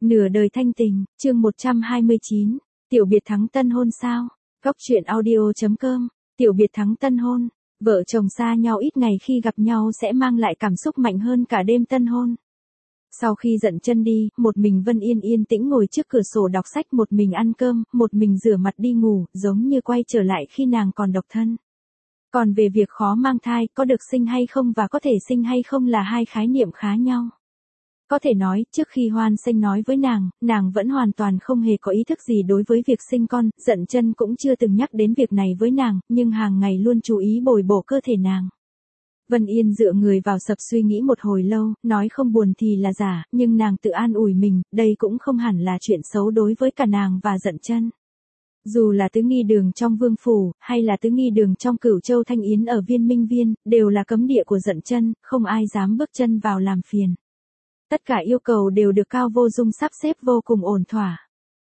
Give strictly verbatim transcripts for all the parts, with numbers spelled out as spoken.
Nửa đời thanh tình, chương một trăm hai mươi chín, tiểu biệt thắng tân hôn sao? Góc truyện audio.com, tiểu biệt thắng tân hôn, vợ chồng xa nhau ít ngày khi gặp nhau sẽ mang lại cảm xúc mạnh hơn cả đêm tân hôn. Sau khi dận chân đi, một mình Vân Yên yên tĩnh ngồi trước cửa sổ đọc sách, một mình ăn cơm, một mình rửa mặt đi ngủ, giống như quay trở lại khi nàng còn độc thân. Còn về việc khó mang thai, có được sinh hay không và có thể sinh hay không là hai khái niệm khá nhau. Có thể nói, trước khi Hoan Sinh nói với nàng, nàng vẫn hoàn toàn không hề có ý thức gì đối với việc sinh con, dận chân cũng chưa từng nhắc đến việc này với nàng, nhưng hàng ngày luôn chú ý bồi bổ cơ thể nàng. Vân Yên dựa người vào sập suy nghĩ một hồi lâu, nói không buồn thì là giả, nhưng nàng tự an ủi mình, đây cũng không hẳn là chuyện xấu đối với cả nàng và dận chân. Dù là tứ nghi đường trong Vương Phủ, hay là tứ nghi đường trong Cửu Châu Thanh Yến ở Viên Minh Viên, đều là cấm địa của dận chân, không ai dám bước chân vào làm phiền. Tất cả yêu cầu đều được Cao Vô Dung sắp xếp vô cùng ổn thỏa.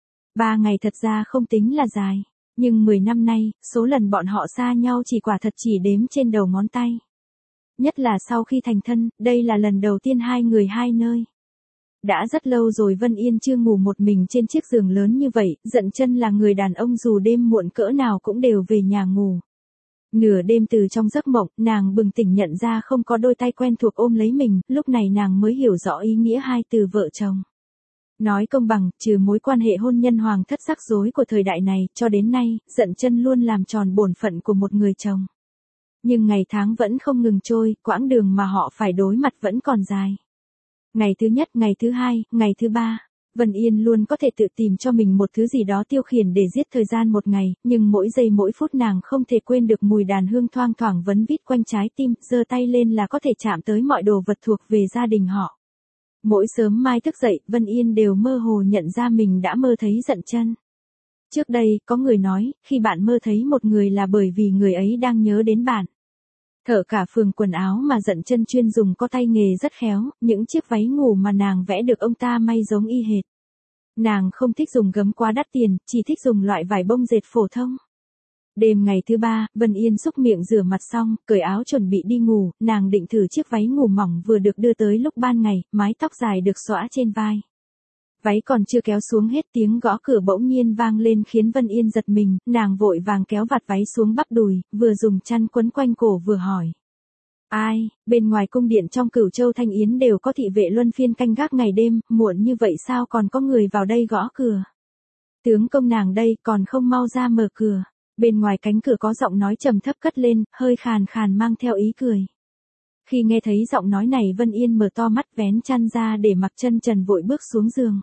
Ba ngày thật ra không tính là dài, nhưng mười năm nay, số lần bọn họ xa nhau chỉ quả thật chỉ đếm trên đầu ngón tay. Nhất là sau khi thành thân, đây là lần đầu tiên hai người hai nơi. Đã rất lâu rồi Vân Yên chưa ngủ một mình trên chiếc giường lớn như vậy, dận chân là người đàn ông dù đêm muộn cỡ nào cũng đều về nhà ngủ. Nửa đêm từ trong giấc mộng, nàng bừng tỉnh nhận ra không có đôi tay quen thuộc ôm lấy mình, lúc này nàng mới hiểu rõ ý nghĩa hai từ vợ chồng. Nói công bằng, trừ mối quan hệ hôn nhân hoàng thất rắc rối của thời đại này, cho đến nay, dận chân luôn làm tròn bổn phận của một người chồng. Nhưng ngày tháng vẫn không ngừng trôi, quãng đường mà họ phải đối mặt vẫn còn dài. Ngày thứ nhất, ngày thứ hai, ngày thứ ba, Vân Yên luôn có thể tự tìm cho mình một thứ gì đó tiêu khiển để giết thời gian một ngày, nhưng mỗi giây mỗi phút nàng không thể quên được mùi đàn hương thoang thoảng vấn vít quanh trái tim, giơ tay lên là có thể chạm tới mọi đồ vật thuộc về gia đình họ. Mỗi sớm mai thức dậy, Vân Yên đều mơ hồ nhận ra mình đã mơ thấy dận chân. Trước đây, có người nói, khi bạn mơ thấy một người là bởi vì người ấy đang nhớ đến bạn. Thợ cả phường quần áo mà dận chân chuyên dùng có tay nghề rất khéo, những chiếc váy ngủ mà nàng vẽ được ông ta may giống y hệt. Nàng không thích dùng gấm quá đắt tiền, chỉ thích dùng loại vải bông dệt phổ thông. Đêm ngày thứ ba, Vân Yên xúc miệng rửa mặt xong, cởi áo chuẩn bị đi ngủ, nàng định thử chiếc váy ngủ mỏng vừa được đưa tới lúc ban ngày, mái tóc dài được xõa trên vai. Váy còn chưa kéo xuống hết, tiếng gõ cửa bỗng nhiên vang lên khiến Vân Yên giật mình, nàng vội vàng kéo vạt váy xuống bắp đùi, vừa dùng chăn quấn quanh cổ vừa hỏi. Ai, bên ngoài cung điện trong Cửu Châu Thanh Yến đều có thị vệ luân phiên canh gác ngày đêm, muộn như vậy sao còn có người vào đây gõ cửa? Tướng công nàng đây còn không mau ra mở cửa. Bên ngoài cánh cửa có giọng nói trầm thấp cất lên, hơi khàn khàn mang theo ý cười. Khi nghe thấy giọng nói này Vân Yên mở to mắt vén chăn ra để mặc chân trần vội bước xuống giường.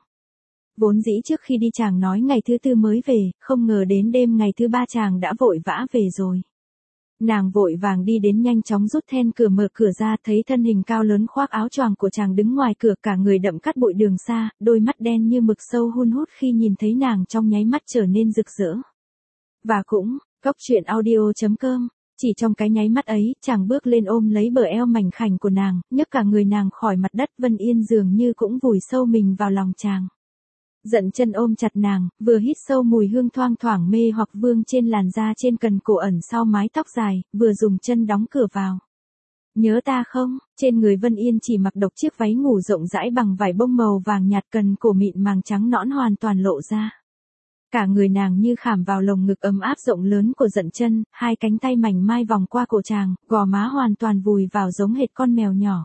Vốn dĩ trước khi đi chàng nói ngày thứ tư mới về, không ngờ đến đêm ngày thứ ba chàng đã vội vã về rồi. Nàng vội vàng đi đến nhanh chóng rút then cửa mở cửa ra, thấy thân hình cao lớn khoác áo choàng của chàng đứng ngoài cửa, cả người đậm cát bụi đường xa, đôi mắt đen như mực sâu hun hút, khi nhìn thấy nàng trong nháy mắt trở nên rực rỡ. Và cũng, góc truyện audio.com, chỉ trong cái nháy mắt ấy, chàng bước lên ôm lấy bờ eo mảnh khảnh của nàng, nhấc cả người nàng khỏi mặt đất. Vân Yên dường như cũng vùi sâu mình vào lòng chàng. Dận chân ôm chặt nàng, vừa hít sâu mùi hương thoang thoảng mê hoặc vương trên làn da trên cần cổ ẩn sau mái tóc dài, vừa dùng chân đóng cửa vào. Nhớ ta không? Trên người Vân Yên chỉ mặc độc chiếc váy ngủ rộng rãi bằng vải bông màu vàng nhạt, cần cổ mịn màng trắng nõn hoàn toàn lộ ra. Cả người nàng như khảm vào lồng ngực ấm áp rộng lớn của dận chân, hai cánh tay mảnh mai vòng qua cổ chàng, gò má hoàn toàn vùi vào giống hệt con mèo nhỏ.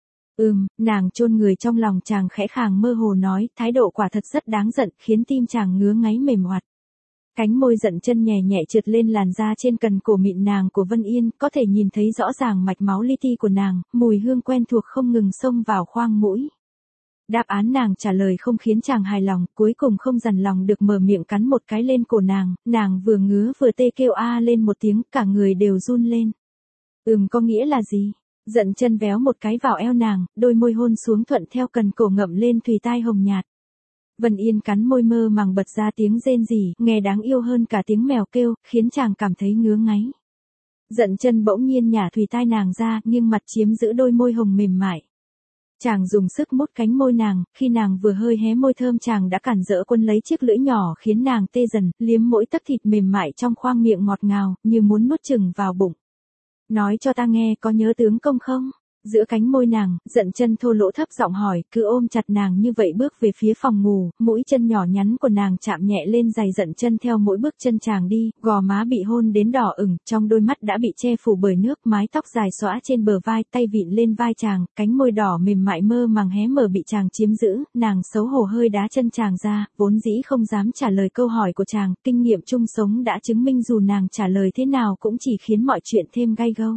Ừm, nàng chôn người trong lòng chàng, khẽ khàng mơ hồ nói, thái độ quả thật rất đáng giận, khiến tim chàng ngứa ngáy mềm oặt. Cánh môi dận chân nhẹ nhẹ trượt lên làn da trên cần cổ mịn nàng của Vân Yên, có thể nhìn thấy rõ ràng mạch máu li ti của nàng, mùi hương quen thuộc không ngừng xông vào khoang mũi. Đáp án nàng trả lời không khiến chàng hài lòng, cuối cùng không dằn lòng được mở miệng cắn một cái lên cổ nàng, nàng vừa ngứa vừa tê kêu a lên một tiếng, cả người đều run lên. Ừm, có nghĩa là gì? Dận chân véo một cái vào eo nàng, đôi môi hôn xuống thuận theo cần cổ ngậm lên thùy tai hồng nhạt. Vân Yên cắn môi mơ màng bật ra tiếng rên rỉ, nghe đáng yêu hơn cả tiếng mèo kêu, khiến chàng cảm thấy ngứa ngáy. Dận chân bỗng nhiên nhả thùy tai nàng ra, nhưng mặt chiếm giữ đôi môi hồng mềm mại. Chàng dùng sức mút cánh môi nàng, khi nàng vừa hơi hé môi thơm chàng đã cản rỡ quân lấy chiếc lưỡi nhỏ khiến nàng tê dần, liếm mỗi tấc thịt mềm mại trong khoang miệng ngọt ngào, như muốn nuốt chừng vào bụng. Nói cho ta nghe, có nhớ tướng công không? Giữa cánh môi nàng, Dận Chân thô lỗ thấp giọng hỏi, cứ ôm chặt nàng như vậy bước về phía phòng ngủ, mũi chân nhỏ nhắn của nàng chạm nhẹ lên giày Dận Chân theo mỗi bước chân chàng đi, gò má bị hôn đến đỏ ửng, trong đôi mắt đã bị che phủ bởi nước, mái tóc dài xõa trên bờ vai, tay vịn lên vai chàng, cánh môi đỏ mềm mại mơ màng hé mở bị chàng chiếm giữ, nàng xấu hổ hơi đá chân chàng ra, vốn dĩ không dám trả lời câu hỏi của chàng, kinh nghiệm chung sống đã chứng minh dù nàng trả lời thế nào cũng chỉ khiến mọi chuyện thêm gay gâu.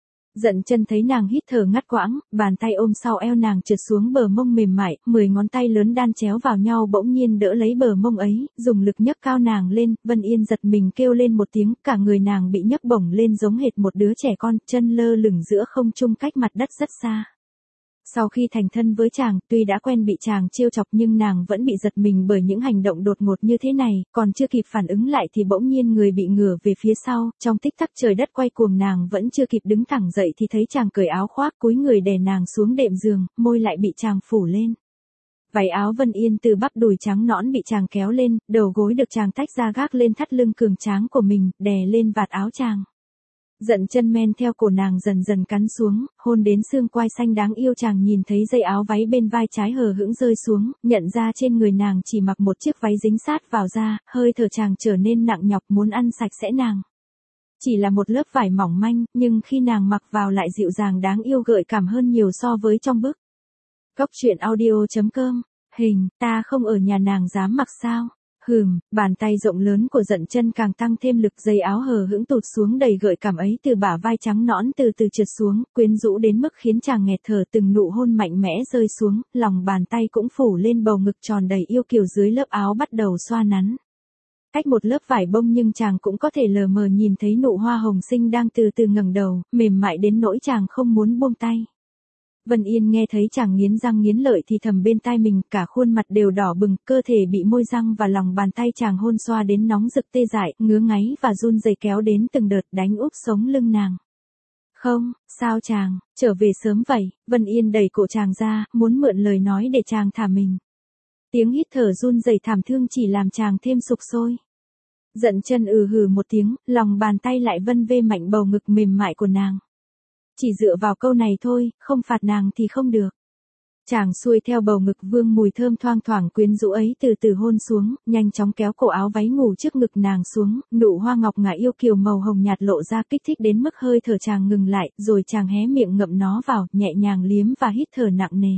Dận Chân thấy nàng hít thở ngắt quãng, bàn tay ôm sau eo nàng trượt xuống bờ mông mềm mại, mười ngón tay lớn đan chéo vào nhau bỗng nhiên đỡ lấy bờ mông ấy, dùng lực nhấc cao nàng lên, Vân Yên giật mình kêu lên một tiếng, cả người nàng bị nhấc bổng lên giống hệt một đứa trẻ con, chân lơ lửng giữa không trung cách mặt đất rất xa. Sau khi thành thân với chàng, tuy đã quen bị chàng trêu chọc nhưng nàng vẫn bị giật mình bởi những hành động đột ngột như thế này, còn chưa kịp phản ứng lại thì bỗng nhiên người bị ngửa về phía sau, trong tích tắc trời đất quay cuồng nàng vẫn chưa kịp đứng thẳng dậy thì thấy chàng cởi áo khoác cúi người đè nàng xuống đệm giường, môi lại bị chàng phủ lên. Váy áo Vân Yên từ bắp đùi trắng nõn bị chàng kéo lên, đầu gối được chàng tách ra gác lên thắt lưng cường tráng của mình, đè lên vạt áo chàng. Dận Chân men theo cổ nàng dần dần cắn xuống, hôn đến xương quai xanh đáng yêu chàng nhìn thấy dây áo váy bên vai trái hờ hững rơi xuống, nhận ra trên người nàng chỉ mặc một chiếc váy dính sát vào da, hơi thở chàng trở nên nặng nhọc muốn ăn sạch sẽ nàng. Chỉ là một lớp vải mỏng manh, nhưng khi nàng mặc vào lại dịu dàng đáng yêu gợi cảm hơn nhiều so với trong bức. Góc truyện audio chấm com, hình, ta không ở nhà nàng dám mặc sao? Hừm, bàn tay rộng lớn của Dận Chân càng tăng thêm lực, dây áo hờ hững tụt xuống đầy gợi cảm ấy từ bả vai trắng nõn từ từ trượt xuống, quyến rũ đến mức khiến chàng nghẹt thở, từng nụ hôn mạnh mẽ rơi xuống, lòng bàn tay cũng phủ lên bầu ngực tròn đầy yêu kiều dưới lớp áo bắt đầu xoa nắn. Cách một lớp vải bông nhưng chàng cũng có thể lờ mờ nhìn thấy nụ hoa hồng xinh đang từ từ ngẩng đầu, mềm mại đến nỗi chàng không muốn buông tay. Vân Yên nghe thấy chàng nghiến răng nghiến lợi thì thầm bên tai mình, cả khuôn mặt đều đỏ bừng, cơ thể bị môi răng và lòng bàn tay chàng hôn xoa đến nóng rực tê dại, ngứa ngáy và run rẩy kéo đến từng đợt đánh úp sống lưng nàng. Không, sao chàng, trở về sớm vậy, Vân Yên đẩy cổ chàng ra, muốn mượn lời nói để chàng thả mình. Tiếng hít thở run rẩy thảm thương chỉ làm chàng thêm sục sôi. Dận Chân ừ hừ một tiếng, lòng bàn tay lại vân vê mạnh bầu ngực mềm mại của nàng. Chỉ dựa vào câu này thôi, không phạt nàng thì không được. Chàng xuôi theo bầu ngực vương mùi thơm thoang thoảng quyến rũ ấy từ từ hôn xuống, nhanh chóng kéo cổ áo váy ngủ trước ngực nàng xuống, nụ hoa ngọc ngà yêu kiều màu hồng nhạt lộ ra kích thích đến mức hơi thở chàng ngừng lại, rồi chàng hé miệng ngậm nó vào, nhẹ nhàng liếm và hít thở nặng nề.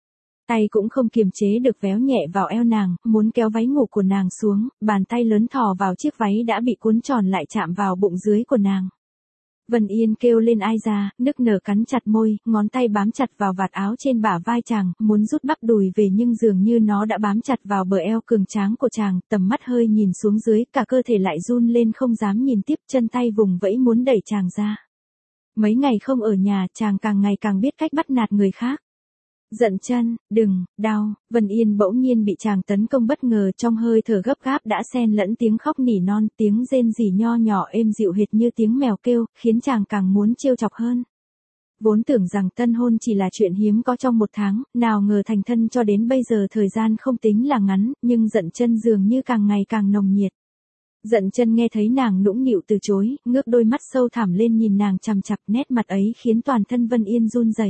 Tay cũng không kiềm chế được véo nhẹ vào eo nàng, muốn kéo váy ngủ của nàng xuống, bàn tay lớn thò vào chiếc váy đã bị cuốn tròn lại chạm vào bụng dưới của nàng. Vân Yên kêu lên ai ra, nức nở cắn chặt môi, ngón tay bám chặt vào vạt áo trên bả vai chàng, muốn rút bắp đùi về nhưng dường như nó đã bám chặt vào bờ eo cường tráng của chàng, tầm mắt hơi nhìn xuống dưới, cả cơ thể lại run lên không dám nhìn tiếp, chân tay vùng vẫy muốn đẩy chàng ra. Mấy ngày không ở nhà, chàng càng ngày càng biết cách bắt nạt người khác. Dận Chân, đừng, đau, Vân Yên bỗng nhiên bị chàng tấn công bất ngờ, trong hơi thở gấp gáp đã xen lẫn tiếng khóc nỉ non, tiếng rên rỉ nho nhỏ êm dịu hệt như tiếng mèo kêu, khiến chàng càng muốn trêu chọc hơn. Vốn tưởng rằng tân hôn chỉ là chuyện hiếm có trong một tháng, nào ngờ thành thân cho đến bây giờ thời gian không tính là ngắn, nhưng Dận Chân dường như càng ngày càng nồng nhiệt. Dận Chân nghe thấy nàng nũng nịu từ chối, ngước đôi mắt sâu thẳm lên nhìn nàng chằm chằm, nét mặt ấy khiến toàn thân Vân Yên run rẩy.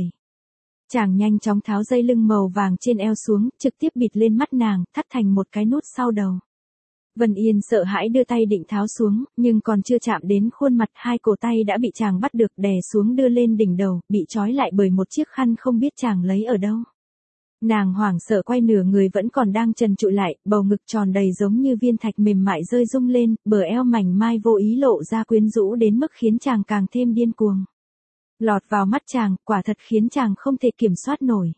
Chàng nhanh chóng tháo dây lưng màu vàng trên eo xuống, trực tiếp bịt lên mắt nàng, thắt thành một cái nút sau đầu. Vân Yên sợ hãi đưa tay định tháo xuống, nhưng còn chưa chạm đến khuôn mặt, hai cổ tay đã bị chàng bắt được đè xuống đưa lên đỉnh đầu, bị trói lại bởi một chiếc khăn không biết chàng lấy ở đâu. Nàng hoảng sợ quay nửa người vẫn còn đang trần trụi lại, bầu ngực tròn đầy giống như viên thạch mềm mại rơi rung lên, bờ eo mảnh mai vô ý lộ ra quyến rũ đến mức khiến chàng càng thêm điên cuồng. Lọt vào mắt chàng, quả thật khiến chàng không thể kiểm soát nổi.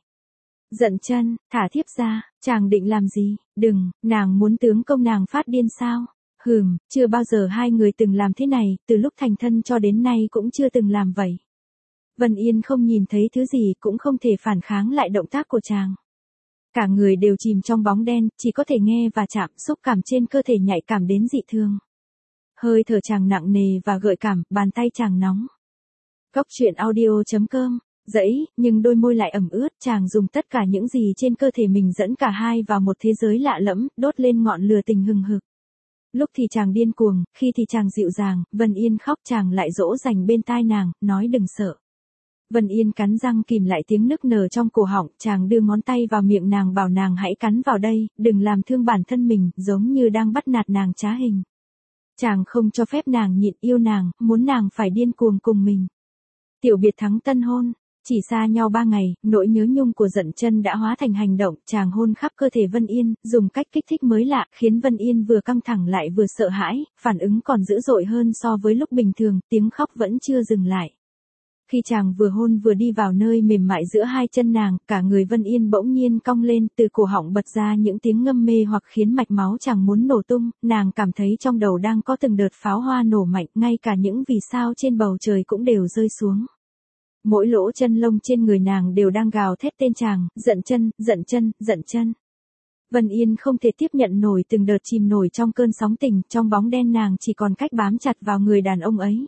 Dận Chân, thả thiếp ra, chàng định làm gì? Đừng, nàng muốn tướng công nàng phát điên sao? Hừm, chưa bao giờ hai người từng làm thế này, từ lúc thành thân cho đến nay cũng chưa từng làm vậy. Vân Yên không nhìn thấy thứ gì, cũng không thể phản kháng lại động tác của chàng. Cả người đều chìm trong bóng đen, chỉ có thể nghe và chạm, xúc cảm trên cơ thể nhạy cảm đến dị thường. Hơi thở chàng nặng nề và gợi cảm, bàn tay chàng nóng. Góc truyện audio chấm com, dẫy, nhưng đôi môi lại ẩm ướt, chàng dùng tất cả những gì trên cơ thể mình dẫn cả hai vào một thế giới lạ lẫm, đốt lên ngọn lửa tình hừng hực. Lúc thì chàng điên cuồng, khi thì chàng dịu dàng, Vân Yên khóc chàng lại dỗ dành bên tai nàng, nói đừng sợ. Vân Yên cắn răng kìm lại tiếng nức nở trong cổ họng, chàng đưa ngón tay vào miệng nàng bảo nàng hãy cắn vào đây, đừng làm thương bản thân mình, giống như đang bắt nạt nàng trá hình. Chàng không cho phép nàng nhịn, yêu nàng, muốn nàng phải điên cuồng cùng mình. Tiểu biệt thắng tân hôn, chỉ xa nhau ba ngày, nỗi nhớ nhung của Dận Chân đã hóa thành hành động, chàng hôn khắp cơ thể Vân Yên, dùng cách kích thích mới lạ, khiến Vân Yên vừa căng thẳng lại vừa sợ hãi, phản ứng còn dữ dội hơn so với lúc bình thường, tiếng khóc vẫn chưa dừng lại. Khi chàng vừa hôn vừa đi vào nơi mềm mại giữa hai chân nàng, cả người Vân Yên bỗng nhiên cong lên, từ cổ họng bật ra những tiếng ngâm mê hoặc khiến mạch máu chàng muốn nổ tung, nàng cảm thấy trong đầu đang có từng đợt pháo hoa nổ mạnh, ngay cả những vì sao trên bầu trời cũng đều rơi xuống. Mỗi lỗ chân lông trên người nàng đều đang gào thét tên chàng, Dận Chân, Dận Chân, Dận Chân. Vân Yên không thể tiếp nhận nổi từng đợt chìm nổi trong cơn sóng tình, trong bóng đen nàng chỉ còn cách bám chặt vào người đàn ông ấy.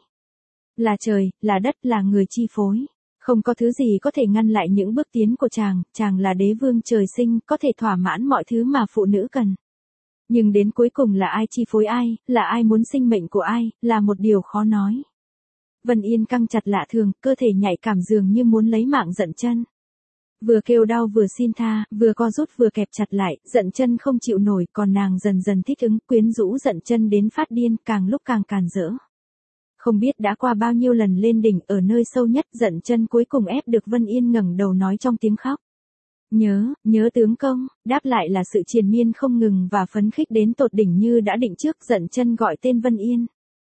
Là trời, là đất, là người chi phối. Không có thứ gì có thể ngăn lại những bước tiến của chàng, chàng là đế vương trời sinh, có thể thỏa mãn mọi thứ mà phụ nữ cần. Nhưng đến cuối cùng là ai chi phối ai, là ai muốn sinh mệnh của ai, là một điều khó nói. Vân Yên căng chặt lạ thường, cơ thể nhạy cảm dường như muốn lấy mạng Dận Chân. Vừa kêu đau vừa xin tha, vừa co rút vừa kẹp chặt lại, Dận Chân không chịu nổi, còn nàng dần dần thích ứng, quyến rũ Dận Chân đến phát điên, càng lúc càng càn rỡ. Không biết đã qua bao nhiêu lần lên đỉnh, ở nơi sâu nhất, Dận Chân cuối cùng ép được Vân Yên ngẩng đầu nói trong tiếng khóc. Nhớ, nhớ tướng công, đáp lại là sự triền miên không ngừng và phấn khích đến tột đỉnh như đã định trước. Dận Chân gọi tên Vân Yên.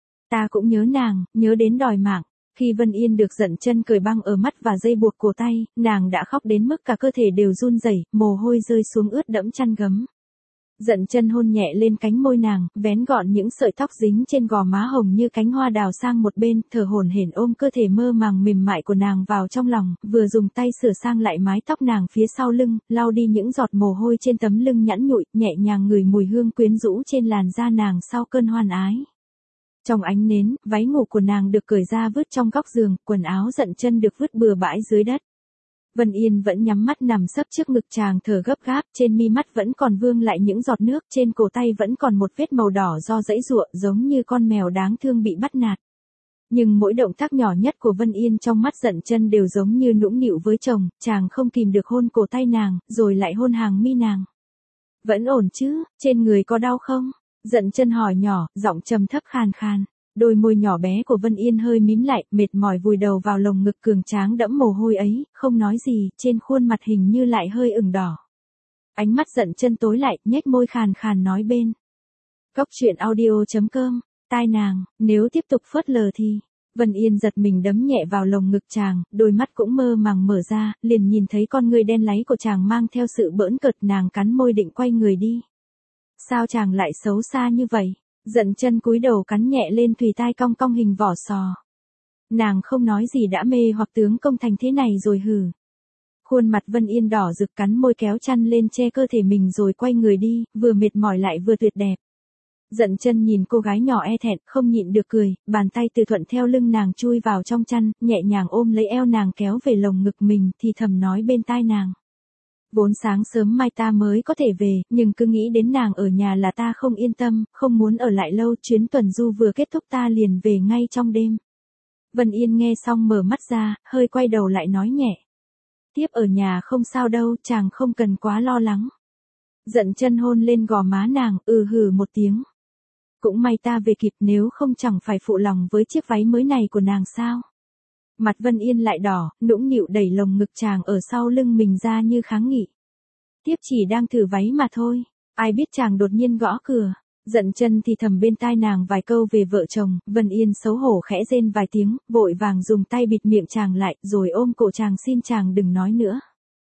Ta cũng nhớ nàng, nhớ đến đòi mạng. Khi Vân Yên được Dận Chân cởi băng ở mắt và dây buộc cổ tay, nàng đã khóc đến mức cả cơ thể đều run rẩy, mồ hôi rơi xuống ướt đẫm chăn gấm. Dận Chân hôn nhẹ lên cánh môi nàng, vén gọn những sợi tóc dính trên gò má hồng như cánh hoa đào sang một bên, thở hổn hển ôm cơ thể mơ màng mềm mại của nàng vào trong lòng, vừa dùng tay sửa sang lại mái tóc nàng phía sau lưng, lau đi những giọt mồ hôi trên tấm lưng nhẵn nhụi, nhẹ nhàng ngửi mùi hương quyến rũ trên làn da nàng sau cơn hoan ái. Trong ánh nến, váy ngủ của nàng được cởi ra vứt trong góc giường, quần áo Dận Chân được vứt bừa bãi dưới đất. Vân Yên vẫn nhắm mắt nằm sấp trước ngực chàng thở gấp gáp, trên mi mắt vẫn còn vương lại những giọt nước, trên cổ tay vẫn còn một vết màu đỏ do giãy giụa, giống như con mèo đáng thương bị bắt nạt. Nhưng mỗi động tác nhỏ nhất của Vân Yên trong mắt Dận Chân đều giống như nũng nịu với chồng, chàng không kìm được hôn cổ tay nàng, rồi lại hôn hàng mi nàng. Vẫn ổn chứ, trên người có đau không? Dận Chân hỏi nhỏ, giọng trầm thấp khàn khàn. Đôi môi nhỏ bé của Vân Yên hơi mím lại, mệt mỏi vùi đầu vào lồng ngực cường tráng đẫm mồ hôi ấy, không nói gì, trên khuôn mặt hình như lại hơi ửng đỏ. Ánh mắt Dận Chân tối lại, nhếch môi khàn khàn nói bên. Cốc truyện audio chấm com, tai nàng, nếu tiếp tục phớt lờ thì. Vân Yên giật mình đấm nhẹ vào lồng ngực chàng, đôi mắt cũng mơ màng mở ra, liền nhìn thấy con người đen láy của chàng mang theo sự bỡn cợt, nàng cắn môi định quay người đi. Sao chàng lại xấu xa như vậy? Dận Chân cúi đầu cắn nhẹ lên thùy tai cong cong hình vỏ sò. Nàng không nói gì đã mê hoặc tướng công thành thế này rồi hử. Khuôn mặt Vân Yên đỏ rực, cắn môi kéo chăn lên che cơ thể mình rồi quay người đi, vừa mệt mỏi lại vừa tuyệt đẹp. Dận Chân nhìn cô gái nhỏ e thẹn, không nhịn được cười, bàn tay từ thuận theo lưng nàng chui vào trong chăn, nhẹ nhàng ôm lấy eo nàng kéo về lồng ngực mình, thì thầm nói bên tai nàng. Vốn sáng sớm mai ta mới có thể về, nhưng cứ nghĩ đến nàng ở nhà là ta không yên tâm, không muốn ở lại lâu, chuyến tuần du vừa kết thúc ta liền về ngay trong đêm. Vân Yên nghe xong mở mắt ra, hơi quay đầu lại nói nhẹ. Tiếp ở nhà không sao đâu, chàng không cần quá lo lắng. Dận Chân hôn lên gò má nàng, ừ hừ một tiếng. Cũng may ta về kịp, nếu không chẳng phải phụ lòng với chiếc váy mới này của nàng sao. Mặt Vân Yên lại đỏ, nũng nịu đẩy lồng ngực chàng ở sau lưng mình ra như kháng nghị. Tiếp chỉ đang thử váy mà thôi, ai biết chàng đột nhiên gõ cửa. Dận Chân thì thầm bên tai nàng vài câu về vợ chồng, Vân Yên xấu hổ khẽ rên vài tiếng, vội vàng dùng tay bịt miệng chàng lại, rồi ôm cổ chàng xin chàng đừng nói nữa.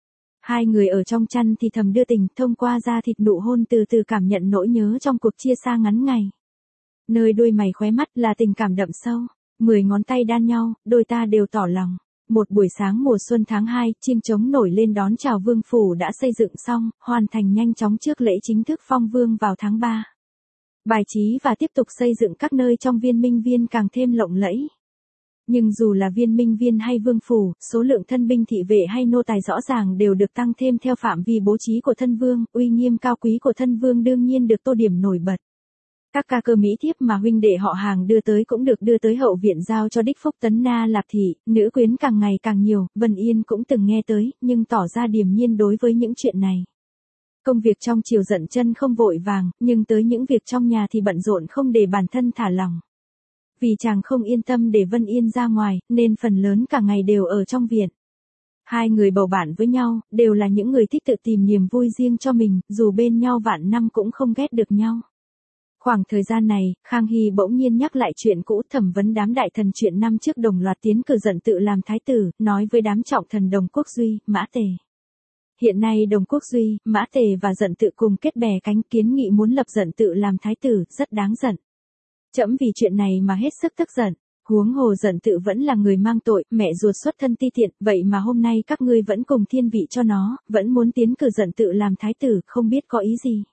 Hai người ở trong chăn thì thầm đưa tình, thông qua da thịt nụ hôn từ từ cảm nhận nỗi nhớ trong cuộc chia xa ngắn ngày. Nơi đôi mày khóe mắt là tình cảm đậm sâu, mười ngón tay đan nhau, đôi ta đều tỏ lòng. Một buổi sáng mùa xuân tháng hai, chim trống nổi lên đón chào vương phủ đã xây dựng xong, hoàn thành nhanh chóng trước lễ chính thức phong vương vào tháng ba. Bài trí và tiếp tục xây dựng các nơi trong viên minh viên càng thêm lộng lẫy. Nhưng dù là viên minh viên hay vương phủ, số lượng thân binh thị vệ hay nô tài rõ ràng đều được tăng thêm theo phạm vi bố trí của thân vương, uy nghiêm cao quý của thân vương đương nhiên được tô điểm nổi bật. Các ca cơ mỹ thiếp mà huynh đệ họ hàng đưa tới cũng được đưa tới hậu viện giao cho đích Phúc Tấn Na Lạp thị, nữ quyến càng ngày càng nhiều, Vân Yên cũng từng nghe tới, nhưng tỏ ra điềm nhiên đối với những chuyện này. Công việc trong triều Dận Chân không vội vàng, nhưng tới những việc trong nhà thì bận rộn không để bản thân thả lỏng. Vì chàng không yên tâm để Vân Yên ra ngoài, nên phần lớn cả ngày đều ở trong viện. Hai người bầu bạn với nhau, đều là những người thích tự tìm niềm vui riêng cho mình, dù bên nhau vạn năm cũng không ghét được nhau. Khoảng thời gian này, Khang Hy bỗng nhiên nhắc lại chuyện cũ, thẩm vấn đám đại thần chuyện năm trước đồng loạt tiến cử Dận Tự làm thái tử, nói với đám trọng thần Đồng Quốc Duy, Mã Tề. Hiện nay Đồng Quốc Duy, Mã Tề và Dận Tự cùng kết bè cánh kiến nghị muốn lập Dận Tự làm thái tử, rất đáng giận. Trẫm vì chuyện này mà hết sức tức giận. Huống hồ Dận Tự vẫn là người mang tội, mẹ ruột xuất thân ti tiện, vậy mà hôm nay các ngươi vẫn cùng thiên vị cho nó, vẫn muốn tiến cử Dận Tự làm thái tử, không biết có ý gì.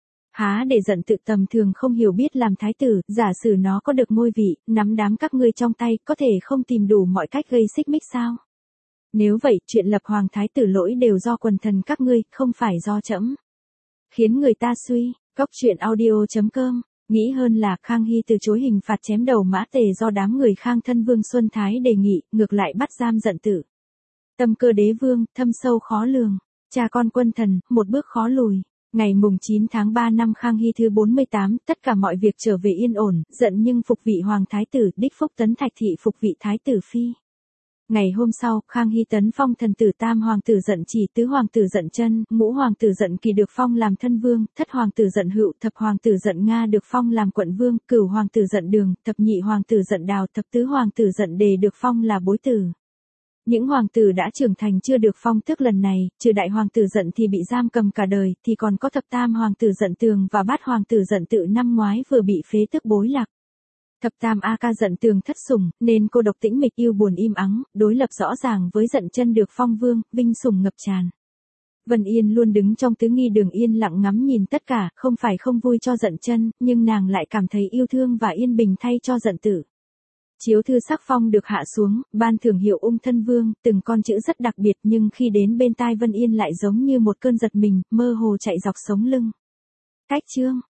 Há để Dận Tự tầm thường không hiểu biết làm thái tử, giả sử nó có được ngôi vị, nắm đám các ngươi trong tay, có thể không tìm đủ mọi cách gây xích mích sao? Nếu vậy, chuyện lập hoàng thái tử lỗi đều do quần thần các ngươi, không phải do trẫm. Khiến người ta suy, Cóc truyện audio chấm com. Nghĩ hơn là Khang Hy từ chối hình phạt chém đầu Mã Tề do đám người Khang thân Vương Xuân Thái đề nghị, ngược lại bắt giam Dận Tự. Tâm cơ đế vương, thâm sâu khó lường. Cha con quân thần, một bước khó lùi. Ngày mùng chín tháng ba năm Khang Hy thứ bốn mươi tám, tất cả mọi việc trở về yên ổn, Dận nhưng phục vị hoàng thái tử, đích Phúc Tấn Thạch thị phục vị thái tử phi. Ngày hôm sau, Khang Hy tấn phong thần tử tam hoàng tử Dận Chỉ, tứ hoàng tử Dận Chân, ngũ hoàng tử Dận Kỳ được phong làm thân vương, thất hoàng tử Dận Hựu, thập hoàng tử Dận Nga được phong làm quận vương, cửu hoàng tử Dận Đường, thập nhị hoàng tử Dận Đào, thập tứ hoàng tử Dận Đề được phong là bối tử. Những hoàng tử đã trưởng thành chưa được phong tước lần này, trừ đại hoàng tử Dận thì bị giam cầm cả đời, thì còn có thập tam hoàng tử Dận Tường và bát hoàng tử Dận Tự năm ngoái vừa bị phế tước bối lạc. Thập tam A Ca Dận Tường thất sủng, nên cô độc tĩnh mịch yêu buồn im ắng, đối lập rõ ràng với Dận Chân được phong vương, vinh sủng ngập tràn. Vân Yên luôn đứng trong tứ nghi đường yên lặng ngắm nhìn tất cả, không phải không vui cho Dận Chân, nhưng nàng lại cảm thấy yêu thương và yên bình thay cho Dận Tự. Chiếu thư sắc phong được hạ xuống, ban thưởng hiệu ung thân vương, từng con chữ rất đặc biệt nhưng khi đến bên tai Vân Yên lại giống như một cơn giật mình, mơ hồ chạy dọc sống lưng. Cách chương